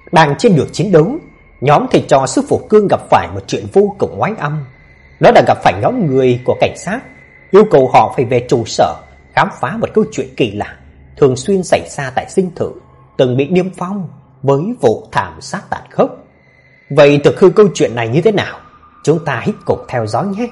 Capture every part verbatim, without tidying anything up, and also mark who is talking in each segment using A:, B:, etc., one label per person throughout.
A: Đang trên đường chiến đấu, nhóm thầy trò sư phụ Cương gặp phải một chuyện vô cùng oái âm. Đó là gặp phải nhóm người của cảnh sát yêu cầu họ phải về trụ sở khám phá một câu chuyện kỳ lạ thường xuyên xảy ra tại dinh thự từng bị niêm phong với vụ thảm sát tàn khốc. Vậy thực hư câu chuyện này như thế nào? Chúng ta hãy cùng theo dõi nhé.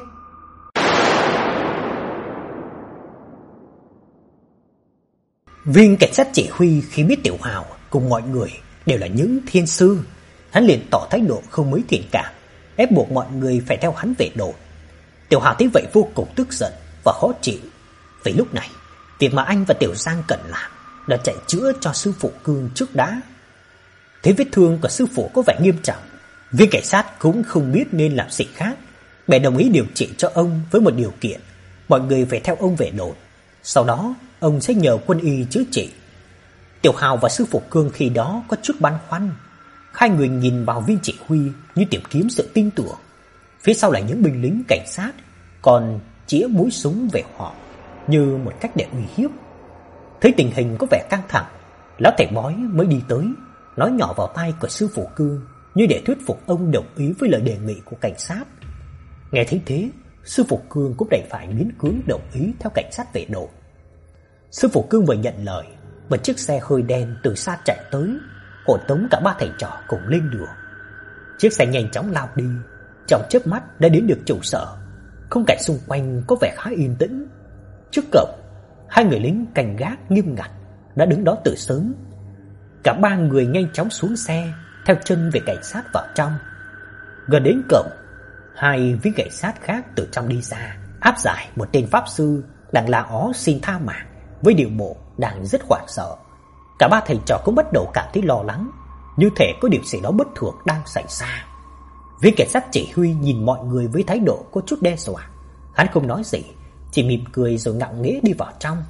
A: Viên cảnh sát chỉ huy khi biết Tiểu Hào cùng mọi người đều là những thiên sư, hắn liền tỏ thái độ không mấy thiện cảm, ép buộc mọi người phải theo hắn về đồn. Tiểu Hào thấy vậy vô cùng tức giận và khó chịu, vì lúc này việc mà anh và Tiểu Giang cần làm là chạy chữa cho sư phụ Cương trước đã. Thấy vết thương của sư phụ có vẻ nghiêm trọng, viên cảnh sát cũng không biết nên làm gì khác, bèn đồng ý điều trị cho ông với một điều kiện: mọi người phải theo ông về đồn, sau đó ông sẽ nhờ quân y chữa trị. Tiểu Hào và sư phụ Cương khi đó có chút băn khoăn, hai người nhìn vào viên chỉ huy như tìm kiếm sự tin tưởng. Phía sau là những binh lính cảnh sát còn chĩa mũi súng về họ như một cách để uy hiếp. Thấy tình hình có vẻ căng thẳng, lão thầy bói mới đi tới, nói nhỏ vào tai của sư phụ Cương như để thuyết phục ông đồng ý với lời đề nghị của cảnh sát. Nghe thấy thế, sư phụ Cương cũng đành phải miễn cưỡng đồng ý theo cảnh sát về đồn. Sư phụ Cương vừa nhận lời, một chiếc xe hơi đen từ xa chạy tới, hộ tống cả ba thầy trò cùng lên đường. Chiếc xe nhanh chóng lao đi, trong chớp mắt đã đến được trụ sở. Khung cảnh xung quanh có vẻ khá yên tĩnh. Trước cổng, hai người lính canh gác nghiêm ngặt đã đứng đó từ sớm. Cả ba người nhanh chóng xuống xe, theo chân về cảnh sát vào trong. Gần đến cổng, hai viên cảnh sát khác từ trong đi ra, áp giải một tên pháp sư đang la ó xin tha mạng với điệu bộ đang rất hoảng sợ. Cả ba thầy trò cũng bắt đầu cảm thấy lo lắng, như thể có điều gì đó bất thường đang xảy ra. Viên cảnh sát chỉ huy nhìn mọi người với thái độ có chút đe dọa. Hắn không nói gì, chỉ mỉm cười rồi ngạo nghễ đi vào trong.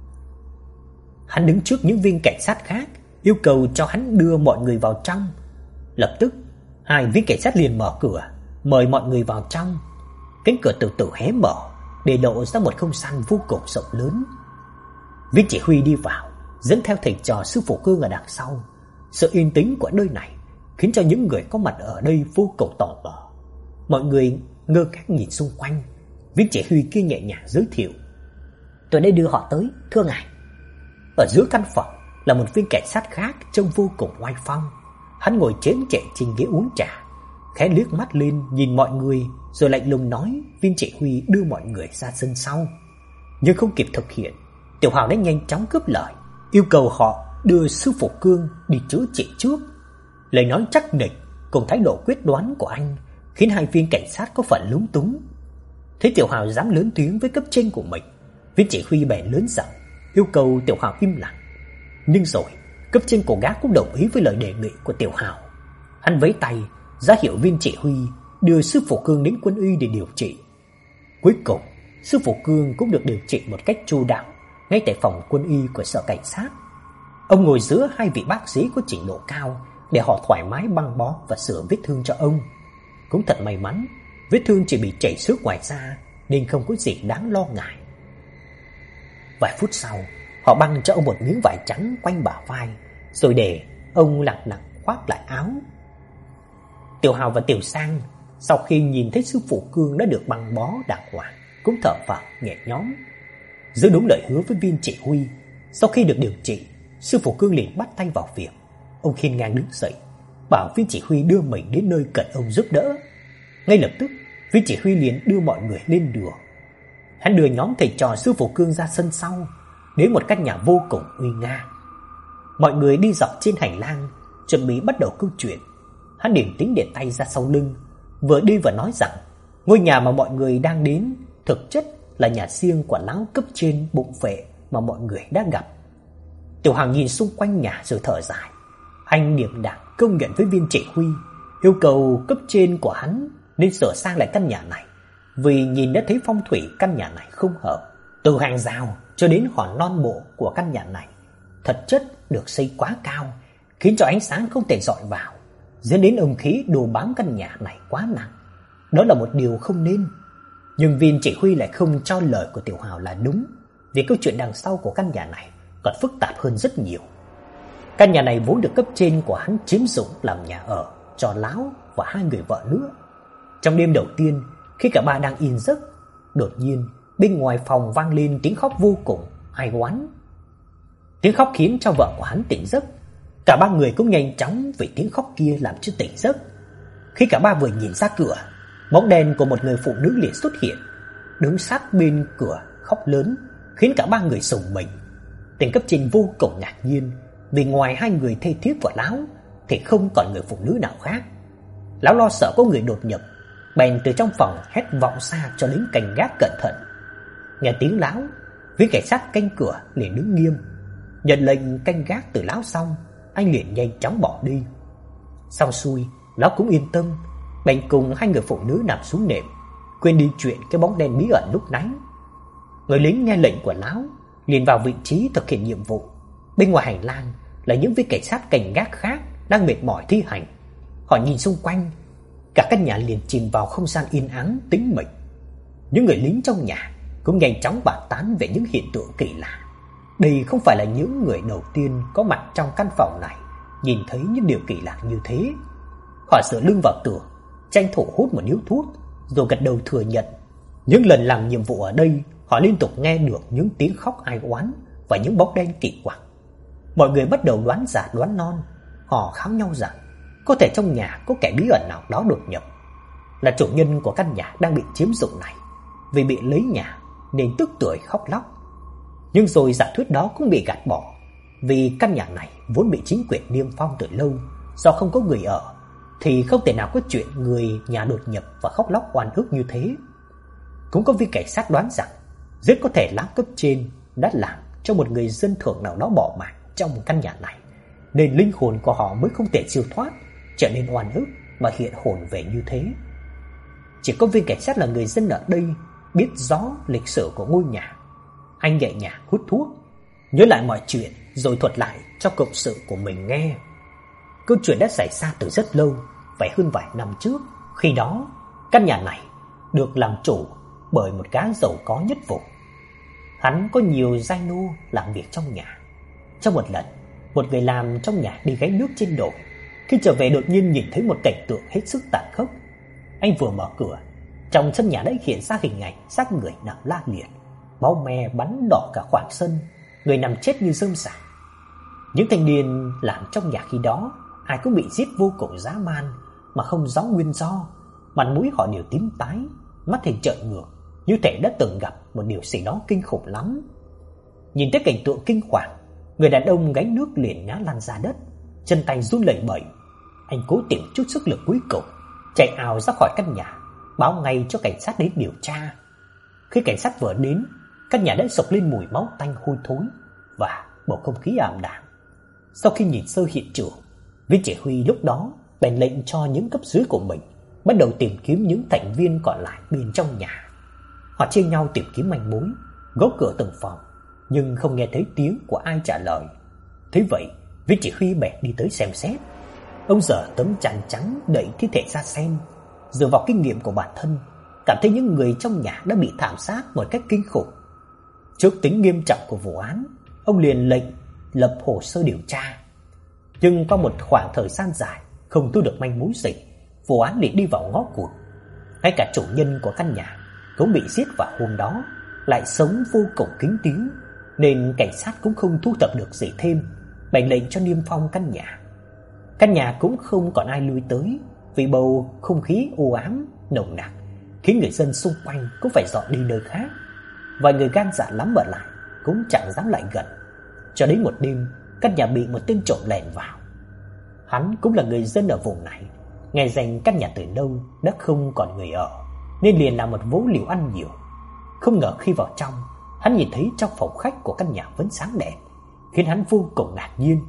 A: Hắn đứng trước những viên cảnh sát khác, yêu cầu cho hắn đưa mọi người vào trong. Lập tức, hai viên cảnh sát liền mở cửa, mời mọi người vào trong. Cánh cửa từ từ hé mở, để lộ ra một không gian vô cùng rộng lớn. Viên chỉ huy đi vào, dẫn theo thầy trò sư phụ Cương ở đằng sau. Sự yên tĩnh của nơi này khiến cho những người có mặt ở đây vô cùng tò mò. Mọi người ngơ ngác nhìn xung quanh. Viên chỉ huy kia nhẹ nhàng giới thiệu: "Tôi đã đưa họ tới, thưa ngài." Ở giữa căn phòng là một viên cảnh sát khác trông vô cùng oai phong. Hắn ngồi chén chệ trên ghế uống trà, khẽ liếc mắt lên nhìn mọi người rồi lạnh lùng nói viên chỉ huy đưa mọi người ra sân sau. Nhưng không kịp thực hiện, Tiểu Hào đã nhanh chóng cướp lời, yêu cầu họ đưa sư phụ Cương đi chữa trị trước. Lời nói chắc nịch cùng thái độ quyết đoán của anh khiến hai viên cảnh sát có phần lúng túng. Thấy Tiểu Hào dám lớn tiếng với cấp trên của mình, viên chỉ huy bèn lớn giọng yêu cầu Tiểu Hào im lặng. Nhưng rồi cấp trên của gã cũng đồng ý với lời đề nghị của Tiểu Hào. Hắn vẫy tay ra hiệu viên chỉ huy đưa sư phụ Cương đến quân y để điều trị. Cuối cùng, sư phụ Cương cũng được điều trị một cách chu đáo ngay tại phòng quân y của sở cảnh sát. Ông ngồi giữa hai vị bác sĩ có trình độ cao để họ thoải mái băng bó và sửa vết thương cho ông. Cũng thật may mắn, vết thương chỉ bị chảy xước ngoài da nên không có gì đáng lo ngại. Vài phút sau, họ băng cho ông một miếng vải trắng quanh bả vai, rồi để ông lặng lặng khoác lại áo. Tiểu Hào và Tiểu Sang sau khi nhìn thấy sư phụ Cương đã được băng bó đàng hoàng cũng thở phào nhẹ nhõm. Giữ đúng lời hứa với viên chỉ huy, sau khi được điều trị, sư phụ Cương liền bắt tay vào việc. Ông khiêng ngang đứng dậy, bảo viên chỉ huy đưa mình đến nơi cần ông giúp đỡ. Ngay lập tức, viên chỉ huy liền đưa mọi người lên đường. Hắn đưa nhóm thầy trò sư phụ Cương ra sân sau, đến một căn nhà vô cùng uy nga. Mọi người đi dọc trên hành lang, chuẩn bị bắt đầu câu chuyện. Hắn điềm tĩnh để tay ra sau lưng, vừa đi vừa nói rằng ngôi nhà mà mọi người đang đến thực chất là nhà riêng của lão cấp trên bụng vệ mà mọi người đã gặp. Tiểu Hào nhìn xung quanh nhà rồi thở dài. Anh điềm đạm công nhận với viên chỉ huy, yêu cầu cấp trên của hắn nên sửa sang lại căn nhà này, vì nhìn đã thấy phong thủy căn nhà này không hợp. Từ hàng rào cho đến hòn non bộ của căn nhà này thật chất được xây quá cao, khiến cho ánh sáng không thể dọi vào, dẫn đến âm khí đổ bám căn nhà này quá nặng. Đó là một điều không nên. Nhưng viên chỉ huy lại không cho lời của Tiểu Hào là đúng, vì câu chuyện đằng sau của căn nhà này còn phức tạp hơn rất nhiều. Căn nhà này vốn được cấp trên của hắn chiếm dụng làm nhà ở cho lão và hai người vợ nữa. Trong đêm đầu tiên, khi cả ba đang yên giấc, đột nhiên bên ngoài phòng vang lên tiếng khóc vô cùng ai oán. Tiếng khóc khiến cho vợ của hắn tỉnh giấc. Cả ba người cũng nhanh chóng vì tiếng khóc kia làm cho tỉnh giấc. Khi cả ba vừa nhìn ra cửa, bóng đen của một người phụ nữ liền xuất hiện, đứng sát bên cửa khóc lớn, khiến cả ba người rùng mình. Tên cấp trên vô cùng ngạc nhiên, vì ngoài hai người thê thiếp của lão thì không còn người phụ nữ nào khác. Lão lo sợ có người đột nhập, bèn từ trong phòng hét vọng xa cho đến canh gác cẩn thận. Nghe tiếng lão, viên cảnh sát canh cửa liền đứng nghiêm. Nhận lệnh canh gác từ lão xong, anh liền nhanh chóng bỏ đi. Xong xuôi, lão cũng yên tâm, bèn cùng hai người phụ nữ nằm xuống nệm, quên đi chuyện cái bóng đen bí ẩn lúc nãy. Người lính nghe lệnh của lão liền vào vị trí thực hiện nhiệm vụ. Bên ngoài hành lang là những viên cảnh sát canh gác khác đang mệt mỏi thi hành. Họ nhìn xung quanh, cả căn nhà liền chìm vào không gian yên ắng tĩnh mịch. Những người lính trong nhà cũng nhanh chóng bàn tán về những hiện tượng kỳ lạ. Đây không phải là những người đầu tiên có mặt trong căn phòng này nhìn thấy những điều kỳ lạ như thế. Họ dựa lưng vào tường, tranh thủ hút một điếu thuốc, rồi gật đầu thừa nhận. Những lần làm nhiệm vụ ở đây, họ liên tục nghe được những tiếng khóc ai oán và những bóng đen kỳ quặc. Mọi người bắt đầu đoán giả đoán non. Họ kháo nhau rằng có thể trong nhà có kẻ bí ẩn nào đó đột nhập, là chủ nhân của căn nhà đang bị chiếm dụng này. Vì bị lấy nhà nên tức tưởi khóc lóc. Nhưng rồi giả thuyết đó cũng bị gạt bỏ, vì căn nhà này vốn bị chính quyền niêm phong từ lâu. Do không có người ở thì không thể nào có chuyện người nhà đột nhập và khóc lóc oan ức như thế. Cũng có viên cảnh sát đoán rằng rất có thể lão cấp trên đã làm cho một người dân thường nào đó bỏ mạng trong căn nhà này, nên linh hồn của họ mới không thể siêu thoát, trở nên oan ức mà hiện hồn về như thế. Chỉ có viên cảnh sát là người dân ở đây biết rõ lịch sử của ngôi nhà. Anh nhẹ nhàng hút thuốc, nhớ lại mọi chuyện rồi thuật lại cho cộng sự của mình nghe. Câu chuyện đã xảy ra từ rất lâu, phải hơn vài năm trước. Khi đó, căn nhà này được làm chủ bởi một gã giàu có nhất vùng. Hắn có nhiều giai nô làm việc trong nhà. Trong một lần, một người làm trong nhà đi gánh nước trên đồi. Khi trở về đột nhiên nhìn thấy một cảnh tượng hết sức tàn khốc. Anh vừa mở cửa, trong sân nhà đã hiện ra hình ảnh xác người nằm la liệt, máu me bắn đỏ cả khoảng sân, người nằm chết như rơm rạ. Những thanh niên làm trong nhà khi đó ai cũng bị giết vô cùng dã man mà không rõ nguyên do. Mặt mũi họ đều tím tái, mắt thì trợn ngược, như thể đã từng gặp một điều gì đó kinh khủng lắm. Nhìn thấy cảnh tượng kinh hoàng, người đàn ông gánh nước liền ngã lăn ra đất, chân tay run lẩy bẩy. Anh cố tìm chút sức lực cuối cùng, chạy ào ra khỏi căn nhà, báo ngay cho cảnh sát đến điều tra. Khi cảnh sát vừa đến, căn nhà đã sộc lên mùi máu tanh hôi thối và bầu không khí ảm đạm. Sau khi nhìn sơ hiện trường, viên chỉ huy lúc đó bèn lệnh cho những cấp dưới của mình bắt đầu tìm kiếm những thành viên còn lại bên trong nhà. Họ chia nhau tìm kiếm manh mối, gõ cửa từng phòng, nhưng không nghe thấy tiếng của ai trả lời. Thế vậy, viên chỉ huy bèn đi tới xem xét. Ông giở tấm chăn trắng đậy thi thể ra xem. Dựa vào kinh nghiệm của bản thân, cảm thấy những người trong nhà đã bị thảm sát một cách kinh khủng. Trước tính nghiêm trọng của vụ án, ông liền lệnh lập hồ sơ điều tra. Nhưng qua một khoảng thời gian dài không thu được manh mối gì, vụ án liền đi vào ngõ cụt. Ngay cả chủ nhân của căn nhà cũng bị giết vào hôm đó, lại sống vô cùng kín tiếng, nên cảnh sát cũng không thu thập được gì thêm, bèn lệnh cho niêm phong căn nhà. Căn nhà cũng không còn ai lui tới, vì bầu không khí u ám nồng nặc khiến người dân xung quanh cũng phải dọn đi nơi khác. Vài người gan dạ lắm ở lại cũng chẳng dám lại gần. Cho đến một đêm, căn nhà bị một tên trộm lẻn vào. Hắn cũng là người dân ở vùng này, nghe danh căn nhà từ lâu đã không còn người ở, nên liền làm một vố liều ăn nhiều. Không ngờ khi vào trong, hắn nhìn thấy trong phòng khách của căn nhà vẫn sáng đèn, khiến hắn vô cùng ngạc nhiên.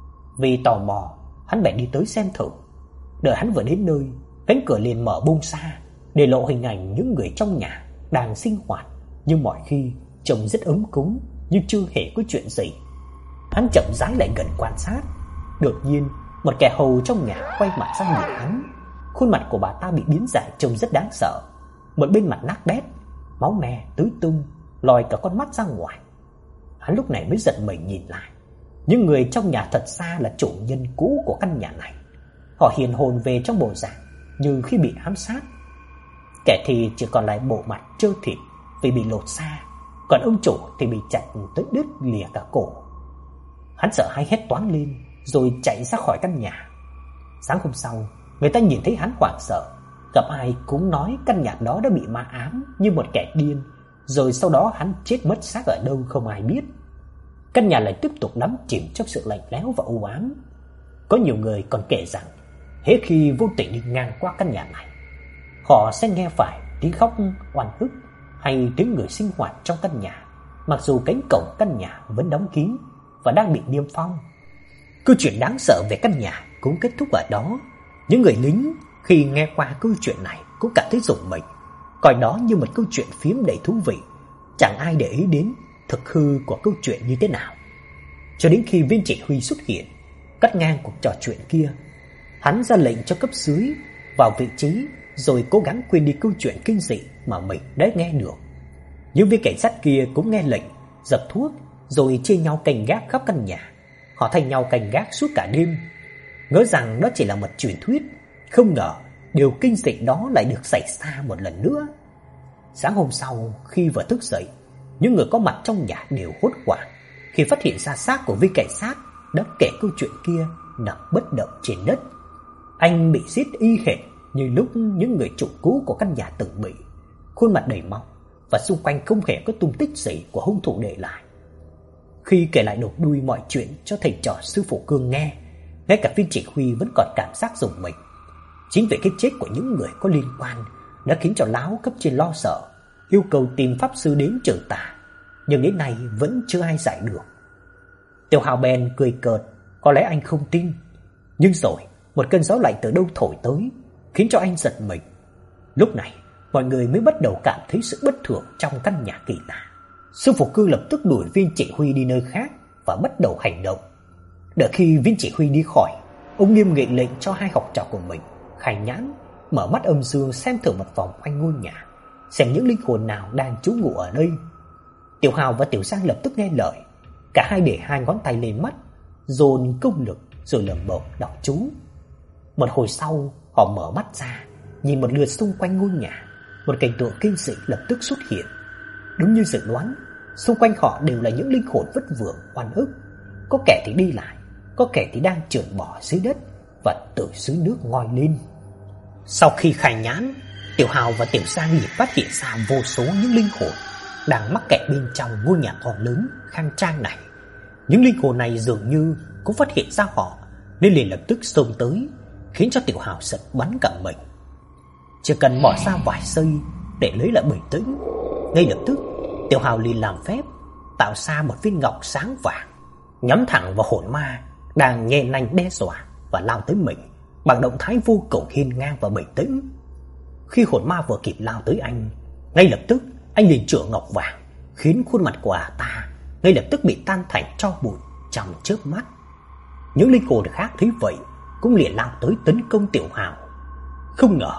A: Vì tò mò, hắn bèn đi tới xem thử. Đợi hắn vừa đến nơi, cánh cửa liền mở bung ra, để lộ hình ảnh những người trong nhà đang sinh hoạt như mọi khi, trông rất ấm cúng như chưa hề có chuyện gì. Hắn chậm rãi lại gần quan sát. Đột nhiên, một kẻ hầu trong nhà quay mặt sang nhìn hắn. Khuôn mặt của bà ta bị biến dạng trông rất đáng sợ. Một bên mặt nát bét, máu me tứ tung, lòi cả con mắt ra ngoài. Hắn lúc này mới giật mình nhìn lại. Những người trong nhà thật ra là chủ nhân cũ của căn nhà này. Họ hiện hồn về trong bộ dạng như khi bị ám sát. Kẻ thì chỉ còn lại bộ mặt trơ thịt vì bị lột da, còn ông chủ thì bị chặt tới đứt lìa cả cổ. Hắn sợ hãi hét toáng lên rồi chạy ra khỏi căn nhà. Sáng hôm sau, người ta nhìn thấy hắn hoảng sợ, gặp ai cũng nói căn nhà đó đã bị ma ám như một kẻ điên, rồi sau đó hắn chết mất xác ở đâu không ai biết. Căn nhà lại tiếp tục đắm chìm trong sự lạnh lẽo và u ám. Có nhiều người còn kể rằng hễ khi vô tình đi ngang qua căn nhà này, họ sẽ nghe phải tiếng khóc oan ức hay tiếng người sinh hoạt trong căn nhà, mặc dù cánh cổng căn nhà vẫn đóng kín và đang bị niêm phong. Câu chuyện đáng sợ về căn nhà cũng kết thúc ở đó. Những người lính khi nghe qua câu chuyện này cũng cảm thấy rùng mình, coi đó như một câu chuyện phiếm đầy thú vị. Chẳng ai để ý đến thực hư của câu chuyện như thế nào. Cho đến khi viên chỉ huy xuất hiện, cắt ngang cuộc trò chuyện kia, hắn ra lệnh cho cấp dưới vào vị trí rồi cố gắng quên đi câu chuyện kinh dị mà mình đã nghe được. Những viên cảnh sát kia cũng nghe lệnh, dập thuốc rồi chia nhau canh gác khắp căn nhà. Họ thay nhau canh gác suốt cả đêm, ngỡ rằng đó chỉ là một truyền thuyết. Không ngờ điều kinh dị đó lại được xảy ra một lần nữa. Sáng hôm sau khi vừa thức dậy, những người có mặt trong nhà đều hốt hoảng khi phát hiện ra xác của viên cảnh sát đã kể câu chuyện kia nằm bất động trên đất. Anh bị giết y hệt như lúc những người chủ cũ của căn nhà từng bị, khuôn mặt đầy máu và xung quanh không hề có tung tích gì của hung thủ để lại. Khi kể lại đầu đuôi mọi chuyện cho thầy trò sư phụ Cương nghe, ngay cả viên chỉ huy vẫn còn cảm giác rùng mình. Chính vì cái chết của những người có liên quan đã khiến cho lão cấp trên lo sợ, yêu cầu tìm pháp sư đến trừ tà, nhưng đến nay vẫn chưa ai giải được. Tiểu Hào bèn cười cợt, có lẽ anh không tin. Nhưng rồi một cơn gió lạnh từ đâu thổi tới, khiến cho anh giật mình. Lúc này mọi người mới bắt đầu cảm thấy sự bất thường trong căn nhà kỳ lạ. Sư phụ Cương lập tức đuổi viên chỉ huy đi nơi khác và bắt đầu hành động. Đợi khi viên chỉ huy đi khỏi, ông nghiêm nghị lệnh cho hai học trò của mình khai nhãn, mở mắt âm dương xem thử một vòng quanh ngôi nhà, xem những linh hồn nào đang trú ngụ ở đây. Tiểu Hào và Tiểu Giang lập tức nghe lời, cả hai để hai ngón tay lên mắt, dồn công lực rồi lẩm bẩm đọc chú. Một hồi sau, họ mở mắt ra, nhìn một lượt xung quanh ngôi nhà. Một cảnh tượng kinh dị lập tức xuất hiện. Đúng như dự đoán, xung quanh họ đều là những linh hồn vất vưởng oan ức. Có kẻ thì đi lại, có kẻ thì đang trườn bò dưới đất và từ dưới nước ngoi lên. Sau khi khai nhãn, Tiểu Hào và Tiểu Giang liền phát hiện ra vô số những linh hồn đang mắc kẹt bên trong ngôi nhà to lớn khang trang này. Những linh hồn này dường như cũng phát hiện ra họ, nên liền lập tức xông tới, khiến cho Tiểu Hào giật bắn cả mình. Chỉ cần bỏ ra vài giây để lấy lại bình tĩnh, ngay lập tức Tiểu Hào liền làm phép tạo ra một viên ngọc sáng vàng, nhắm thẳng vào hồn ma đang nhe nanh đe dọa và lao tới mình bằng động thái vô cùng hiên ngang và bình tĩnh. Khi hồn ma vừa kịp lao tới anh, ngay lập tức anh liền chưởng ngọc vàng, khiến khuôn mặt của ả ta ngay lập tức bị tan thành tro bụi trong chớp mắt. Những linh hồn khác thấy vậy cũng liền lao tới tấn công Tiểu Hào. Không ngờ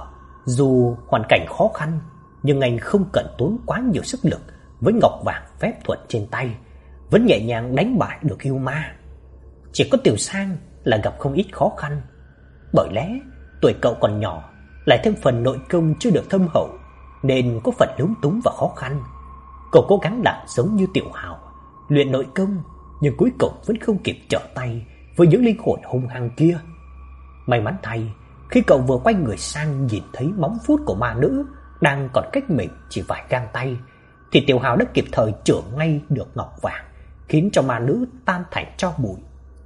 A: dù hoàn cảnh khó khăn, nhưng anh không cần tốn quá nhiều sức lực với ngọc vàng phép thuật trên tay, vẫn nhẹ nhàng đánh bại được yêu ma. Chỉ có Tiểu Sang là gặp không ít khó khăn, bởi lẽ tuổi cậu còn nhỏ, lại thêm phần nội công chưa được thâm hậu, nên có phần lúng túng và khó khăn. Cậu cố gắng làm giống như Tiểu Hào, luyện nội công, nhưng cuối cùng vẫn không kịp trở tay với những linh hồn hung hăng kia. May mắn thay, khi cậu vừa quay người sang nhìn thấy móng vuốt của ma nữ đang còn cách mình chỉ vài gang tay, thì Tiểu Hào đã kịp thời chưởng ngay được ngọc vàng, khiến cho ma nữ tan thành tro bụi.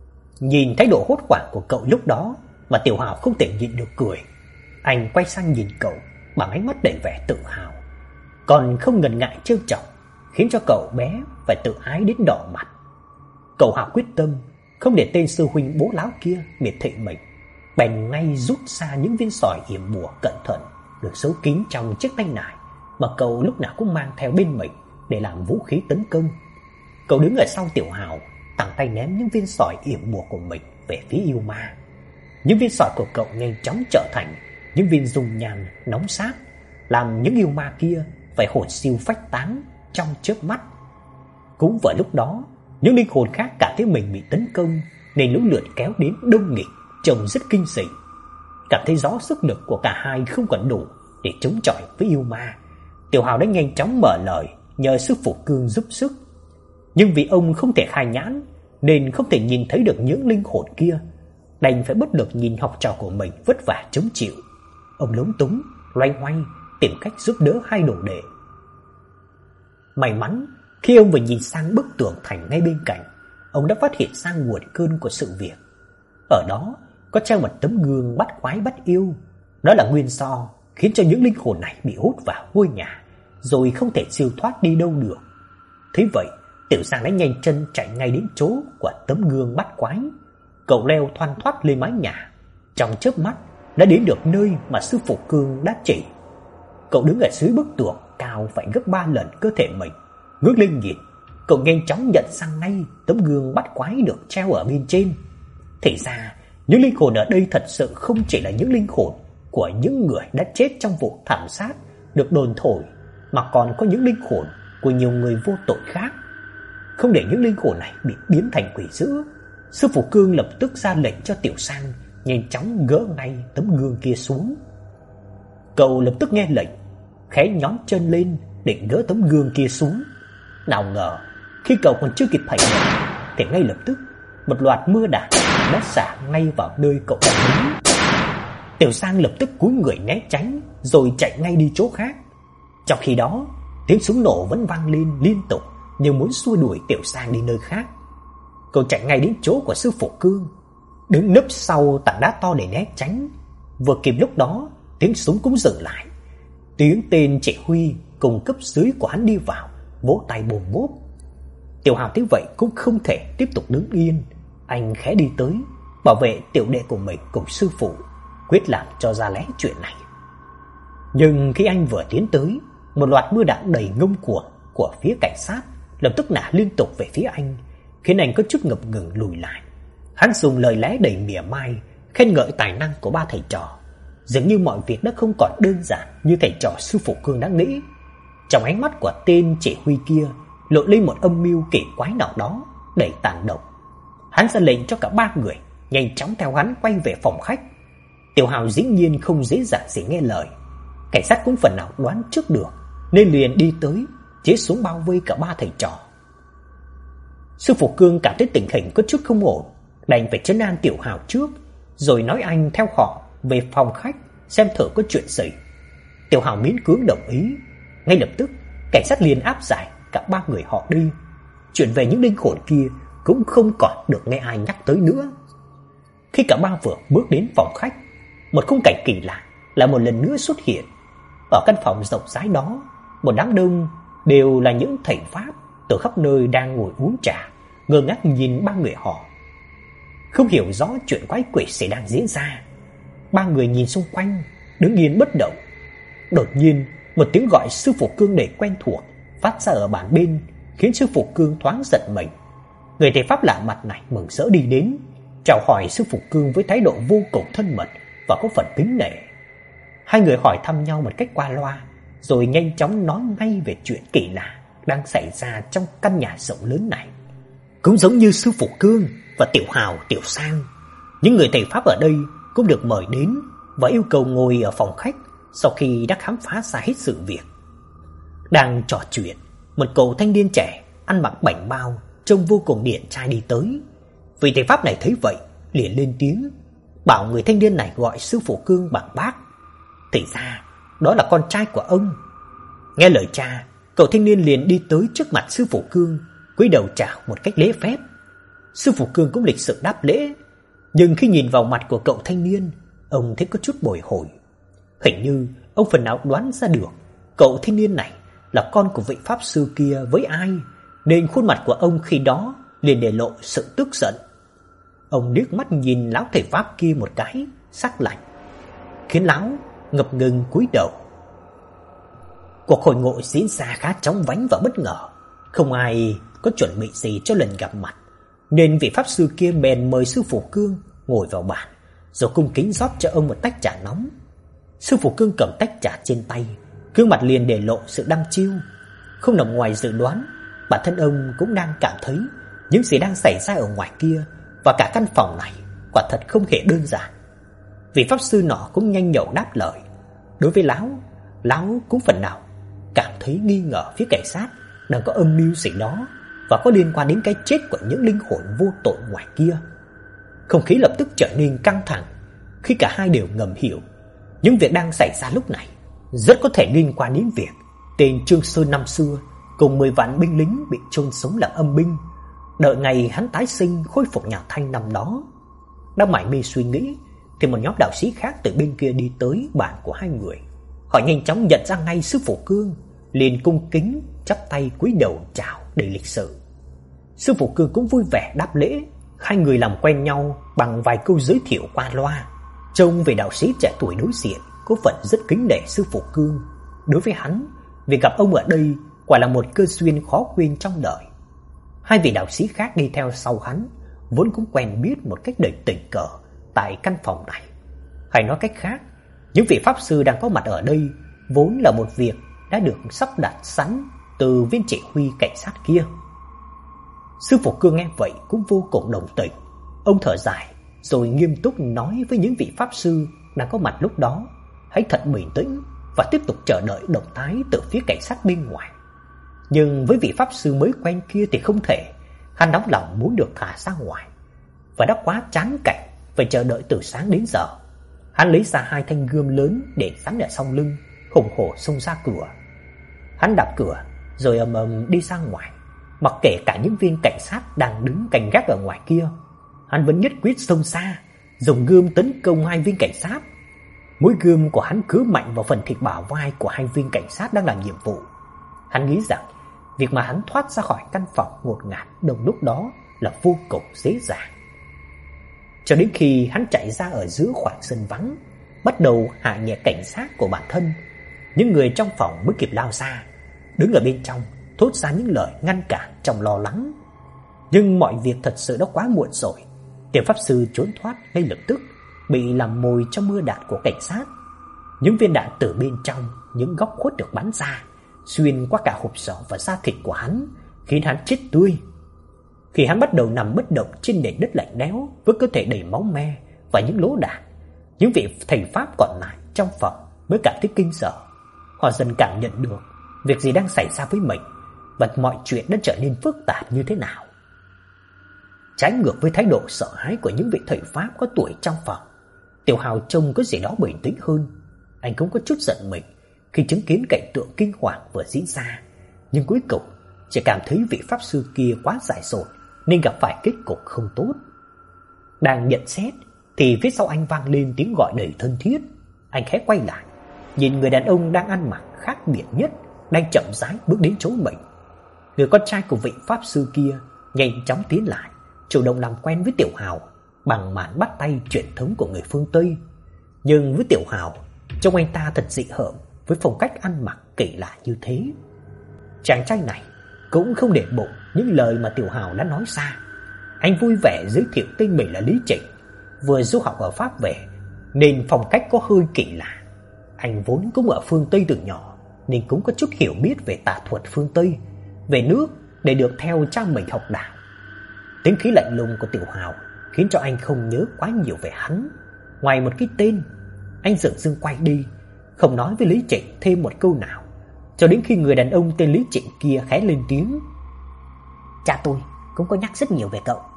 A: Nhìn thái độ hốt hoảng của cậu lúc đó mà Tiểu Hào không thể nhịn được cười. Anh quay sang nhìn cậu bằng ánh mắt đầy vẻ tự hào, còn không ngần ngại trêu chọc, khiến cho cậu bé phải tự ái đến đỏ mặt. Cậu Hào quyết tâm không để tên sư huynh bố láo kia miệt thị mình, bèn ngay rút ra những viên sỏi yểm bùa cẩn thận được giấu kín trong chiếc tay nải mà cậu lúc nào cũng mang theo bên mình để làm vũ khí tấn công. Cậu đứng ở sau Tiểu Hào, thẳng tay ném những viên sỏi yểm bùa của mình về phía yêu ma. Những viên sỏi của cậu nhanh chóng trở thành những viên dung nham nóng sát, làm những yêu ma kia phải hồn siêu phách tán trong chớp mắt. Cũng vào lúc đó, Những linh hồn khác cảm thấy mình bị tấn công nên lũ lượt kéo đến đông nghịt, trông rất kinh dị. Cảm thấy rõ sức lực của cả hai không còn đủ để chống chọi với yêu ma, Tiểu Hào đã nhanh chóng mở lời nhờ sư phụ Cương giúp sức. Nhưng vì ông không thể khai nhãn nên không thể nhìn thấy được những linh hồn kia, đành phải bất lực nhìn học trò của mình vất vả chống chịu. Ông lúng túng, loay hoay tìm cách giúp đỡ hai đồ đệ. May mắn, khi ông vừa nhìn sang bức tường thành ngay bên cạnh, ông đã phát hiện ra nguồn cơn của sự việc. Ở đó có treo một tấm gương bắt quái bắt yêu. Đó là nguyên do khiến cho những linh hồn này bị hút vào ngôi nhà, rồi không thể siêu thoát đi đâu được. Thế vậy, Tiểu Giang đã nhanh chân chạy ngay đến chỗ của tấm gương bắt quái. Cậu leo thoăn thoắt lên mái nhà, trong chớp mắt đã đến được nơi mà sư phụ Cương đã chỉ. Cậu đứng ở dưới bức tường cao phải gấp ba lần cơ thể mình, ngước lên nhìn, cậu nhanh chóng nhận ra ngay tấm gương bắt quái được treo ở bên trên. Thì ra, những linh hồn ở đây thật sự không chỉ là những linh hồn của những người đã chết trong vụ thảm sát được đồn thổi, mà còn có những linh hồn của nhiều người vô tội khác. Không để những linh hồn này bị biến thành quỷ dữ, sư phụ Cương lập tức ra lệnh cho Tiểu Sang nhanh chóng gỡ ngay tấm gương kia xuống. Cậu lập tức nghe lệnh, khẽ nhón chân lên định gỡ tấm gương kia xuống. Nào ngờ, khi cậu còn chưa kịp hành động thì ngay lập tức một loạt mưa đạn đã xả ngay vào nơi cậu đang đứng. Tiểu Sang lập tức cúi người né tránh rồi chạy ngay đi chỗ khác. Trong khi đó, tiếng súng nổ vẫn vang lên liên tục như muốn xua đuổi Tiểu Sang đi nơi khác. Cậu chạy ngay đến chỗ của sư phụ Cương, đứng nấp sau tảng đá to để né tránh. Vừa kịp lúc đó, tiếng súng cũng dừng lại. Tiếng tên chỉ huy cùng cấp dưới của hắn đi vào, vỗ tay bồm bốp. Tiểu Hào thấy vậy cũng không thể tiếp tục đứng yên, anh khẽ đi tới, bảo vệ tiểu đệ của mình cùng sư phụ, quyết làm cho ra lẽ chuyện này. Nhưng khi anh vừa tiến tới, một loạt mưa đạn đầy ngông cuồng của phía cảnh sát lập tức nã liên tục về phía anh, khiến anh có chút ngập ngừng lùi lại. Hắn dùng lời lẽ đầy mỉa mai khen ngợi tài năng của ba thầy trò, dường như mọi việc đã không còn đơn giản như thầy trò sư phụ Cương đã nghĩ. Trong ánh mắt của tên chỉ huy kia lộ lên một âm mưu kỳ quái nào đó đầy tàn độc. Hắn ra lệnh cho cả ba người nhanh chóng theo hắn quay về phòng khách. Tiểu Hào dĩ nhiên không dễ dàng gì nghe lời. Cảnh sát cũng phần nào đoán trước được nên liền đi tới chế súng bao vây cả ba thầy trò. Sư phụ Cương cảm thấy tình hình có chút không ổn, đành phải trấn an Tiểu Hào trước, rồi nói anh theo họ về phòng khách xem thử có chuyện gì. Tiểu Hào miễn cưỡng đồng ý. Ngay lập tức, cảnh sát liền áp giải cả ba người họ đi. Chuyện về những linh hồn kia cũng không còn được nghe ai nhắc tới nữa. Khi cả ba vừa bước đến phòng khách, một khung cảnh kỳ lạ lại một lần nữa xuất hiện. Ở căn phòng rộng rãi đó, một đám đông đều là những thầy pháp từ khắp nơi đang ngồi uống trà, ngơ ngác nhìn ba người họ, không hiểu rõ chuyện quái quỷ sẽ đang diễn ra. Ba người nhìn xung quanh, đứng yên bất động. Đột nhiên, một tiếng gọi sư phụ Cương đầy quen thuộc phát ra ở bàn bên, khiến sư phụ Cương thoáng giật mình. Người thầy pháp lạ mặt này mừng rỡ đi đến, chào hỏi sư phụ Cương với thái độ vô cùng thân mật và có phần kính nể. Hai người hỏi thăm nhau một cách qua loa, rồi nhanh chóng nói ngay về chuyện kỳ lạ đang xảy ra trong căn nhà rộng lớn này. Cũng giống như sư phụ Cương và Tiểu Hào, Tiểu Sang, những người thầy pháp ở đây cũng được mời đến và yêu cầu ngồi ở phòng khách sau khi đã khám phá ra hết sự việc. Đang trò chuyện, một cậu thanh niên trẻ ăn mặc bảnh bao, trông vô cùng điển trai đi tới. Vị thầy pháp này thấy vậy liền lên tiếng, bảo người thanh niên này gọi sư phụ Cương bằng bác. Thì ra đó là con trai của ông. Nghe lời cha, cậu thanh niên liền đi tới trước mặt sư phụ Cương, cúi đầu chào một cách lễ phép. Sư phụ Cương cũng lịch sự đáp lễ, nhưng khi nhìn vào mặt của cậu thanh niên, ông thấy có chút bồi hồi. Hình như ông phần nào đoán ra được cậu thanh niên này là con của vị pháp sư kia với ai, nên khuôn mặt của ông khi đó liền để lộ sự tức giận. Ông liếc mắt nhìn lão thầy pháp kia một cái sắc lạnh, khiến lão ngập ngừng cúi đầu. Cuộc hội ngộ diễn ra khá chóng vánh và bất ngờ, không ai có chuẩn bị gì cho lần gặp mặt, nên vị pháp sư kia bèn mời sư phụ Cương ngồi vào bàn, rồi cung kính rót cho ông một tách trà nóng. Sư phụ Cương cầm tách trà trên tay, gương mặt liền để lộ sự đăm chiêu. Không nằm ngoài dự đoán, bản thân ông cũng đang cảm thấy Những gì đang xảy ra ở ngoài kia và cả căn phòng này quả thật không hề đơn giản. Vị pháp sư nọ cũng nhanh nhậu đáp lời. Đối với lão, lão cũng phần nào cảm thấy nghi ngờ phía cảnh sát đang có âm mưu gì đó và có liên quan đến cái chết của những linh hồn vô tội ngoài kia. Không khí lập tức trở nên căng thẳng khi cả hai đều ngầm hiểu những việc đang xảy ra lúc này rất có thể liên quan đến việc tên Trương Sơn năm xưa cùng mười vạn binh lính bị chôn sống làm âm binh, đợi ngày hắn tái sinh khôi phục nhà Thanh năm đó. Đang mải mê suy nghĩ thì một nhóm đạo sĩ khác từ bên kia đi tới bàn của hai người. Họ nhanh chóng nhận ra ngay sư phụ Cương, liền cung kính chắp tay cúi đầu chào đầy lịch sự. Sư phụ Cương cũng vui vẻ đáp lễ. Hai người làm quen nhau bằng vài câu giới thiệu qua loa. Trông về đạo sĩ trẻ tuổi đối diện có phần rất kính nể sư phụ Cương. Đối với hắn, việc gặp ông ở đây quả là một cơ duyên khó quên trong đời. Hai vị đạo sĩ khác đi theo sau hắn vốn cũng quen biết một cách đầy tình cờ tại căn phòng này. Hay nói cách khác, những vị pháp sư đang có mặt ở đây vốn là một việc đã được sắp đặt sẵn từ viên chỉ huy cảnh sát kia. Sư phụ Cương nghe vậy cũng vô cùng đồng tình. Ông thở dài rồi nghiêm túc nói với những vị pháp sư đang có mặt lúc đó hãy thật bình tĩnh và tiếp tục chờ đợi động thái từ phía cảnh sát bên ngoài. Nhưng với vị pháp sư mới quen kia thì không thể. Hắn nóng lòng muốn được thả ra ngoài và đã quá chán cảnh phải chờ đợi từ sáng đến giờ. Hắn lấy ra hai thanh gươm lớn để sẵn ở sau lưng, hùng hổ xông ra cửa. Hắn đạp cửa rồi ầm ầm đi ra ngoài, mặc kệ cả những viên cảnh sát đang đứng canh gác ở ngoài kia. Hắn vẫn nhất quyết xông xa, dùng gươm tấn công hai viên cảnh sát. Mũi gươm của hắn cứ mạnh vào phần thịt bả vai của hai viên cảnh sát đang làm nhiệm vụ. Hắn nghĩ rằng việc mà hắn thoát ra khỏi căn phòng ngột ngạt đông lúc đó là vô cùng dễ dàng. Cho đến khi hắn chạy ra ở giữa khoảng sân vắng, bắt đầu hạ nhẹ cảnh sát của bản thân, những người trong phòng mới kịp lao ra, đứng ở bên trong thốt ra những lời ngăn cản trong lo lắng. Nhưng mọi việc thật sự đã quá muộn rồi. Tiểu pháp sư trốn thoát ngay lập tức, bị làm mồi cho mưa đạn của cảnh sát. Những viên đạn từ bên trong những góc khuất được bắn ra, xuyên qua cả hộp sọ và da thịt của hắn, khiến hắn chết tươi. Khi hắn bắt đầu nằm bất động trên nền đất lạnh lẽo với cơ thể đầy máu me và những lỗ đạn, những vị thầy pháp còn lại trong phòng mới cảm thấy kinh sợ. Họ dần cảm nhận được việc gì đang xảy ra với mình và mọi chuyện đã trở nên phức tạp như thế nào. Trái ngược với thái độ sợ hãi của những vị thầy pháp có tuổi trong phòng, Tiểu Hào trông có gì đó bình tĩnh hơn. Anh cũng có chút giận mình khi chứng kiến cảnh tượng kinh hoàng vừa diễn ra, nhưng cuối cùng chỉ cảm thấy vị pháp sư kia quá dại dột nên gặp phải kết cục không tốt. Đang nhận xét thì phía sau anh vang lên tiếng gọi đầy thân thiết. Anh khẽ quay lại, nhìn người đàn ông đang ăn mặc khác biệt nhất đang chậm rãi bước đến chỗ mình. Người con trai của vị pháp sư kia nhanh chóng tiến lại, chủ động làm quen với Tiểu Hào bằng màn bắt tay truyền thống của người phương Tây. Nhưng với Tiểu Hào, trông anh ta thật dị hợm với phong cách ăn mặc kỳ lạ như thế. Chàng trai này cũng không để bụng những lời mà Tiểu Hào đã nói ra. Anh vui vẻ giới thiệu tên mình là Lý Trịnh, vừa du học ở Pháp về nên phong cách có hơi kỳ lạ. Anh vốn cũng ở phương Tây từ nhỏ nên cũng có chút hiểu biết về tà thuật phương Tây, về nước để được theo cha mình học đạo. Tính khí lạnh lùng của Tiểu Hào khiến cho anh không nhớ quá nhiều về hắn. Ngoài một cái tên, anh dửng dưng quay đi, không nói với Lý Trịnh thêm một câu nào, cho đến khi người đàn ông tên Lý Trịnh kia khẽ lên tiếng: "Cha tôi cũng có nhắc rất nhiều về cậu."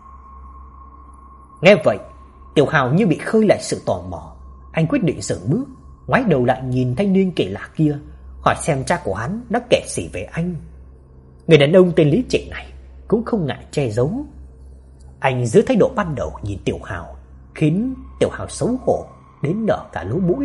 A: Nghe vậy, Tiểu Hào như bị khơi lại sự tò mò. Anh quyết định dừng bước, ngoái đầu lại nhìn thanh niên kỳ lạ kia, hỏi xem cha của hắn đã kể gì về anh. Người đàn ông tên Lý Trịnh này cũng không ngại che giấu. Anh giữ thái độ ban đầu nhìn Tiểu Hào, khiến Tiểu Hào xấu hổ đến nở cả lỗ mũi.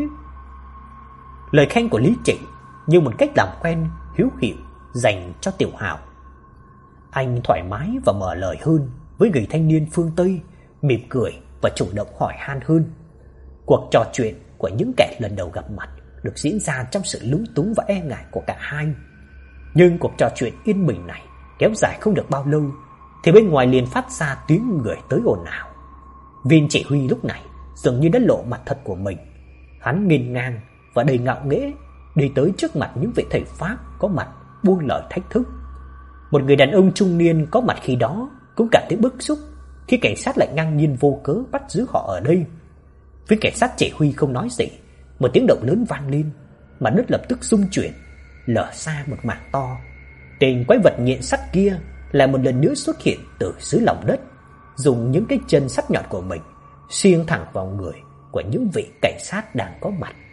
A: Lời khen của Lý Trịnh như một cách làm quen hiếu hiệu dành cho Tiểu Hào. Anh thoải mái và mở lời hơn với người thanh niên phương Tây, mỉm cười và chủ động hỏi han hơn. Cuộc trò chuyện của những kẻ lần đầu gặp mặt được diễn ra trong sự lúng túng và e ngại của cả hai. Nhưng cuộc trò chuyện yên bình này kéo dài không được bao lâu thì bên ngoài liền phát ra tiếng người tới ồn ào. Viên chỉ huy lúc này dường như đã lộ mặt thật của mình. Hắn nghênh ngang và đầy ngạo nghễ đi tới trước mặt những vị thầy pháp có mặt, buông lời thách thức. Một người đàn ông trung niên có mặt khi đó cũng cảm thấy bức xúc khi cảnh sát lại ngang nhiên vô cớ bắt giữ họ ở đây. Viên cảnh sát chỉ huy không nói gì, một tiếng động lớn vang lên, mặt đất lập tức rung chuyển, lở ra một mảng to. Tên quái vật nhện sắt kia lại một lần nữa xuất hiện từ dưới lòng đất, dùng những cái chân sắt nhọn của mình xiên thẳng vào người của những vị cảnh sát đang có mặt.